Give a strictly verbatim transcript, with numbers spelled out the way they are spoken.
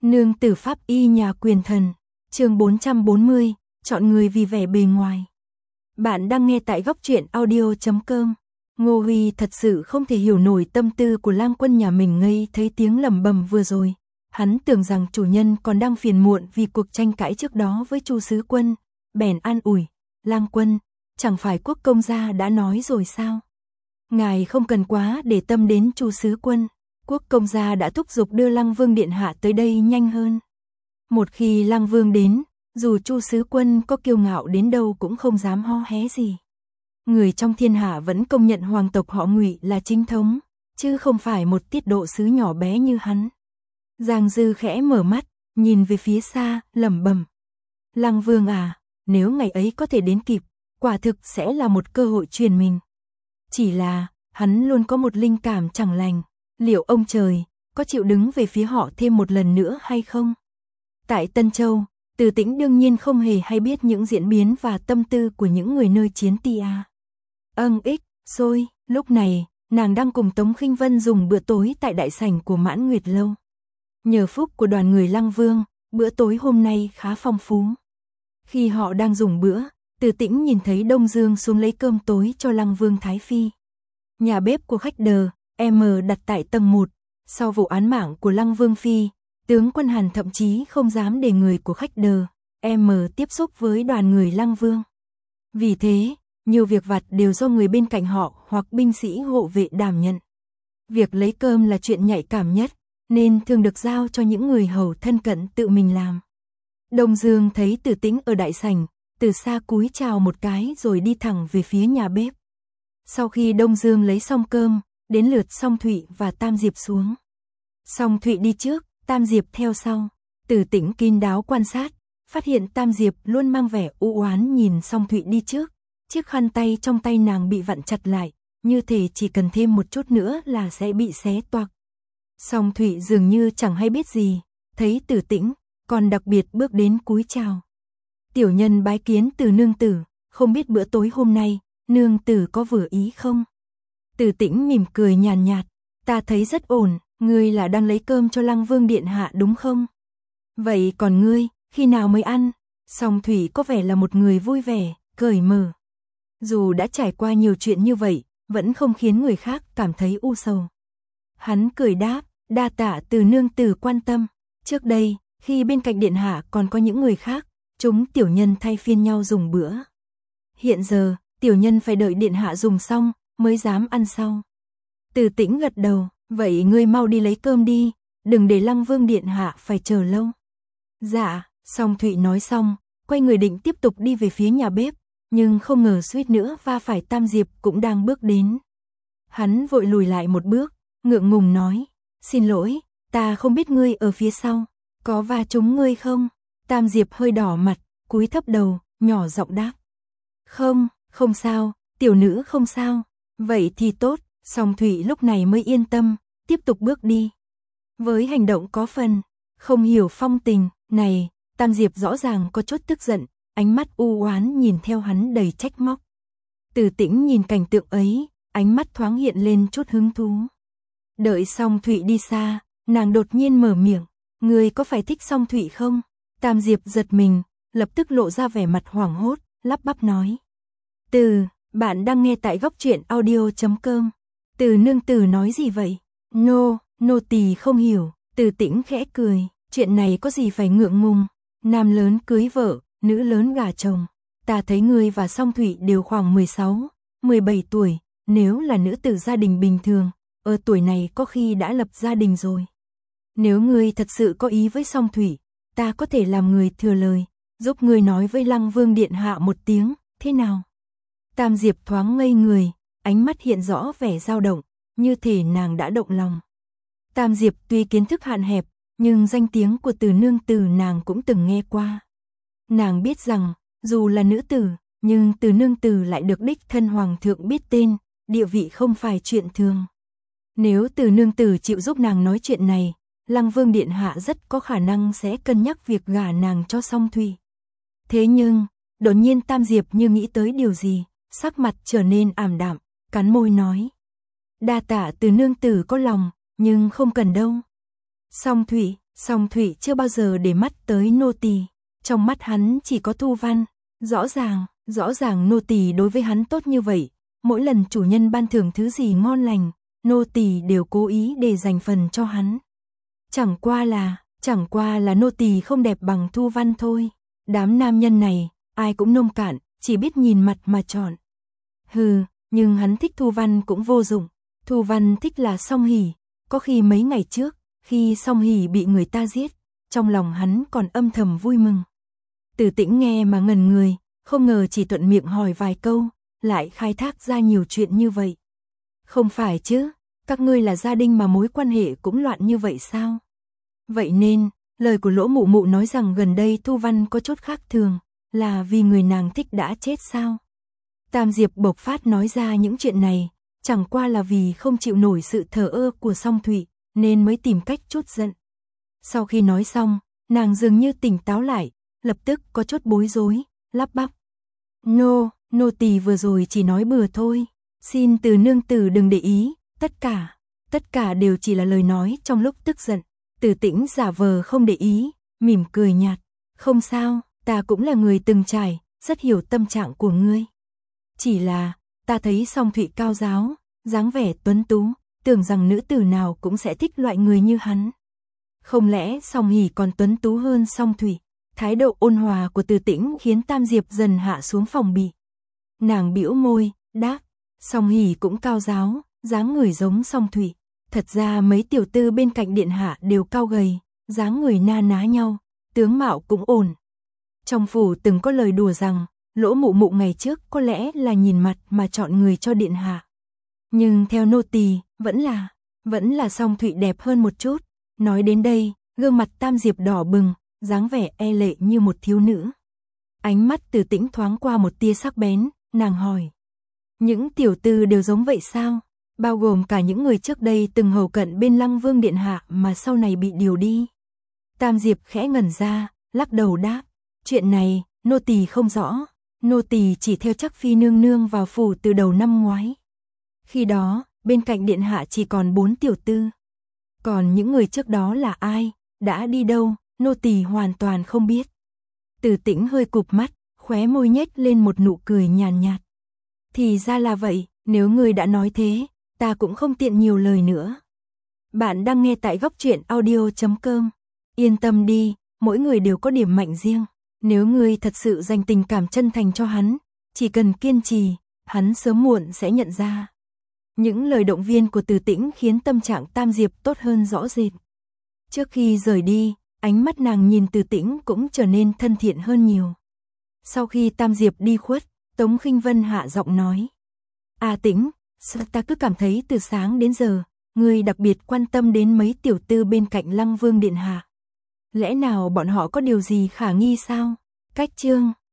Nương tử pháp y nhà quyền thần, chương bốn trăm bốn mươi, chọn người vì vẻ bề ngoài. Bạn đang nghe tại góc truyện audio chấm com. Ngô Huy thật sự không thể hiểu nổi tâm tư của Lang Quân nhà mình ngây thấy tiếng lẩm bẩm vừa rồi. Hắn tưởng rằng chủ nhân còn đang phiền muộn vì cuộc tranh cãi trước đó với Chu Sứ Quân, bèn an ủi, Lang Quân, chẳng phải Quốc công gia đã nói rồi sao? Ngài không cần quá để tâm đến Chu Sứ Quân. Quốc công gia đã thúc giục đưa Lăng Vương điện hạ tới đây nhanh hơn. Một khi Lăng Vương đến, dù Chu Sứ Quân có kiêu ngạo đến đâu cũng không dám ho hé gì. Người trong thiên hạ vẫn công nhận hoàng tộc họ Ngụy là chính thống, chứ không phải một tiết độ sứ nhỏ bé như hắn. Giang Dư khẽ mở mắt, nhìn về phía xa, lẩm bẩm. Lăng Vương à, nếu ngày ấy có thể đến kịp, quả thực sẽ là một cơ hội truyền mình. Chỉ là, hắn luôn có một linh cảm chẳng lành. Liệu ông trời có chịu đứng về phía họ thêm một lần nữa hay không? Tại Tân Châu, Từ Tĩnh đương nhiên không hề hay biết những diễn biến và tâm tư của những người nơi chiến tia. Âng ích, xôi, lúc này, nàng đang cùng Tống Khinh Vân dùng bữa tối tại đại sảnh của Mãn Nguyệt Lâu. Nhờ phúc của đoàn người Lăng Vương, bữa tối hôm nay khá phong phú. Khi họ đang dùng bữa, Từ Tĩnh nhìn thấy Đông Dương xuống lấy cơm tối cho Lăng Vương Thái Phi. Nhà bếp của khách đờ em đặt tại tầng một, sau vụ án mạng của Lăng Vương Phi, tướng quân Hàn thậm chí không dám để người của khách đờ em tiếp xúc với đoàn người Lăng Vương. Vì thế, nhiều việc vặt đều do người bên cạnh họ hoặc binh sĩ hộ vệ đảm nhận. Việc lấy cơm là chuyện nhạy cảm nhất, nên thường được giao cho những người hầu thân cận tự mình làm. Đông Dương thấy Từ Tĩnh ở đại sảnh, từ xa cúi chào một cái rồi đi thẳng về phía nhà bếp. Sau khi Đông Dương lấy xong cơm, đến lượt Song Thụy và Tam Diệp xuống. Song Thụy đi trước, Tam Diệp theo sau. Từ Tĩnh kín đáo quan sát, phát hiện Tam Diệp luôn mang vẻ u oán nhìn Song Thụy đi trước. Chiếc khăn tay trong tay nàng bị vặn chặt lại, như thể chỉ cần thêm một chút nữa là sẽ bị xé toạc. Song Thụy dường như chẳng hay biết gì, thấy Từ Tĩnh, còn đặc biệt bước đến cúi chào. Tiểu nhân bái kiến Từ nương tử, không biết bữa tối hôm nay, nương tử có vừa ý không? Từ Tĩnh mỉm cười nhàn nhạt, ta thấy rất ổn, ngươi là đang lấy cơm cho Lăng Vương điện hạ đúng không? Vậy còn ngươi, khi nào mới ăn? Song Thủy có vẻ là một người vui vẻ, cởi mở. Dù đã trải qua nhiều chuyện như vậy, vẫn không khiến người khác cảm thấy u sầu. Hắn cười đáp, đa tạ Từ nương tử quan tâm. Trước đây, khi bên cạnh điện hạ còn có những người khác, chúng tiểu nhân thay phiên nhau dùng bữa. Hiện giờ, tiểu nhân phải đợi điện hạ dùng xong mới dám ăn sau. Từ Tĩnh gật đầu, vậy ngươi mau đi lấy cơm đi, đừng để Lăng Vương điện hạ phải chờ lâu. Dạ, Song Thụy nói xong, quay người định tiếp tục đi về phía nhà bếp, nhưng không ngờ suýt nữa va phải Tam Diệp cũng đang bước đến. Hắn vội lùi lại một bước, ngượng ngùng nói, xin lỗi, ta không biết ngươi ở phía sau, có va trúng ngươi không? Tam Diệp hơi đỏ mặt, cúi thấp đầu, nhỏ giọng đáp. Không, không sao, tiểu nữ không sao. Vậy thì tốt, Song Thụy lúc này mới yên tâm, tiếp tục bước đi. Với hành động có phần không hiểu phong tình, này, Tam Diệp rõ ràng có chút tức giận, ánh mắt u oán nhìn theo hắn đầy trách móc. Từ Tĩnh nhìn cảnh tượng ấy, ánh mắt thoáng hiện lên chút hứng thú. Đợi Song Thụy đi xa, nàng đột nhiên mở miệng, ngươi có phải thích Song Thụy không? Tam Diệp giật mình, lập tức lộ ra vẻ mặt hoảng hốt, lắp bắp nói. Từ, bạn đang nghe tại góc truyện audio chấm com. Từ nương tử nói gì vậy? Nô, nô tỳ không hiểu. Từ Tĩnh khẽ cười, chuyện này có gì phải ngượng ngùng. Nam lớn cưới vợ, nữ lớn gả chồng. Ta thấy ngươi và Song Thụy đều khoảng mười sáu, mười bảy tuổi, nếu là nữ tử gia đình bình thường, ở tuổi này có khi đã lập gia đình rồi. Nếu ngươi thật sự có ý với Song Thụy, ta có thể làm người thừa lời, giúp ngươi nói với Lăng Vương điện hạ một tiếng, thế nào? Tam Diệp thoáng ngây người, ánh mắt hiện rõ vẻ dao động, như thể nàng đã động lòng. Tam Diệp tuy kiến thức hạn hẹp, nhưng danh tiếng của Từ nương tử nàng cũng từng nghe qua. Nàng biết rằng, dù là nữ tử, nhưng Từ nương tử lại được đích thân hoàng thượng biết tên, địa vị không phải chuyện thường. Nếu Từ nương tử chịu giúp nàng nói chuyện này, Lăng Vương điện hạ rất có khả năng sẽ cân nhắc việc gả nàng cho Song Thụy. Thế nhưng, đột nhiên Tam Diệp như nghĩ tới điều gì, sắc mặt trở nên ảm đạm, cắn môi nói. Đa tạ Từ nương tử có lòng, nhưng không cần đâu. Song Thụy, Song Thụy chưa bao giờ để mắt tới nô tỳ, trong mắt hắn chỉ có Thu Văn. Rõ ràng, rõ ràng nô tỳ đối với hắn tốt như vậy, mỗi lần chủ nhân ban thưởng thứ gì ngon lành, nô tỳ đều cố ý để dành phần cho hắn. Chẳng qua là, chẳng qua là nô tỳ không đẹp bằng Thu Văn thôi. Đám nam nhân này, ai cũng nông cạn, chỉ biết nhìn mặt mà chọn. Hừ, nhưng hắn thích Thu Văn cũng vô dụng. Thu Văn thích là Song Hỷ, có khi mấy ngày trước, khi Song Hỷ bị người ta giết, trong lòng hắn còn âm thầm vui mừng. Từ Tĩnh nghe mà ngẩn người, không ngờ chỉ thuận miệng hỏi vài câu, lại khai thác ra nhiều chuyện như vậy. Không phải chứ, các ngươi là gia đình mà mối quan hệ cũng loạn như vậy sao? Vậy nên, lời của Lỗ Mụ Mụ nói rằng gần đây Thu Văn có chút khác thường, là vì người nàng thích đã chết sao? Tam Diệp bộc phát nói ra những chuyện này, chẳng qua là vì không chịu nổi sự thờ ơ của Song Thụy, nên mới tìm cách trút giận. Sau khi nói xong, nàng dường như tỉnh táo lại, lập tức có chút bối rối, lắp bắp. Nô, nô tỳ vừa rồi chỉ nói bừa thôi, xin từ nương tử đừng để ý, tất cả, tất cả đều chỉ là lời nói trong lúc tức giận. Từ Tĩnh giả vờ không để ý, mỉm cười nhạt, không sao, ta cũng là người từng trải, rất hiểu tâm trạng của ngươi. Chỉ là, ta thấy Song Thụy cao giáo, dáng vẻ tuấn tú, tưởng rằng nữ tử nào cũng sẽ thích loại người như hắn. Không lẽ Song Hỷ còn tuấn tú hơn Song Thụy? Thái độ ôn hòa của Từ Tĩnh khiến Tam Diệp dần hạ xuống phòng bị. Nàng bĩu môi, đáp, Song Hỷ cũng cao giáo, dáng người giống Song Thụy. Thật ra mấy tiểu tư bên cạnh điện hạ đều cao gầy, dáng người na ná nhau, tướng mạo cũng ổn. Trong phủ từng có lời đùa rằng, Lỗ Mụ Mụ ngày trước có lẽ là nhìn mặt mà chọn người cho điện hạ. Nhưng theo nô tỳ, vẫn là, vẫn là Song Thụy đẹp hơn một chút. Nói đến đây, gương mặt Tam Diệp đỏ bừng, dáng vẻ e lệ như một thiếu nữ. Ánh mắt Từ Tĩnh thoáng qua một tia sắc bén, nàng hỏi. Những tiểu tư đều giống vậy sao? Bao gồm cả những người trước đây từng hầu cận bên Lăng Vương điện hạ mà sau này bị điều đi. Tam Diệp khẽ ngẩn ra, lắc đầu đáp. Chuyện này, nô tỳ không rõ. Nô tỳ chỉ theo chắc phi nương nương vào phủ từ đầu năm ngoái. Khi đó, bên cạnh điện hạ chỉ còn bốn tiểu tư. Còn những người trước đó là ai, đã đi đâu, nô tỳ hoàn toàn không biết. Từ Tĩnh hơi cụp mắt, khóe môi nhếch lên một nụ cười nhàn nhạt. Thì ra là vậy, nếu người đã nói thế, ta cũng không tiện nhiều lời nữa. Bạn đang nghe tại góc truyện audio chấm com. Yên tâm đi, mỗi người đều có điểm mạnh riêng. Nếu ngươi thật sự dành tình cảm chân thành cho hắn, chỉ cần kiên trì, hắn sớm muộn sẽ nhận ra. Những lời động viên của Từ Tĩnh khiến tâm trạng Tam Diệp tốt hơn rõ rệt. Trước khi rời đi, ánh mắt nàng nhìn Từ Tĩnh cũng trở nên thân thiện hơn nhiều. Sau khi Tam Diệp đi khuất, Tống Khinh Vân hạ giọng nói. À Tĩnh, ta cứ cảm thấy từ sáng đến giờ, ngươi đặc biệt quan tâm đến mấy tiểu tư bên cạnh Lăng Vương điện hạ. Lẽ nào bọn họ có điều gì khả nghi sao? Cách chương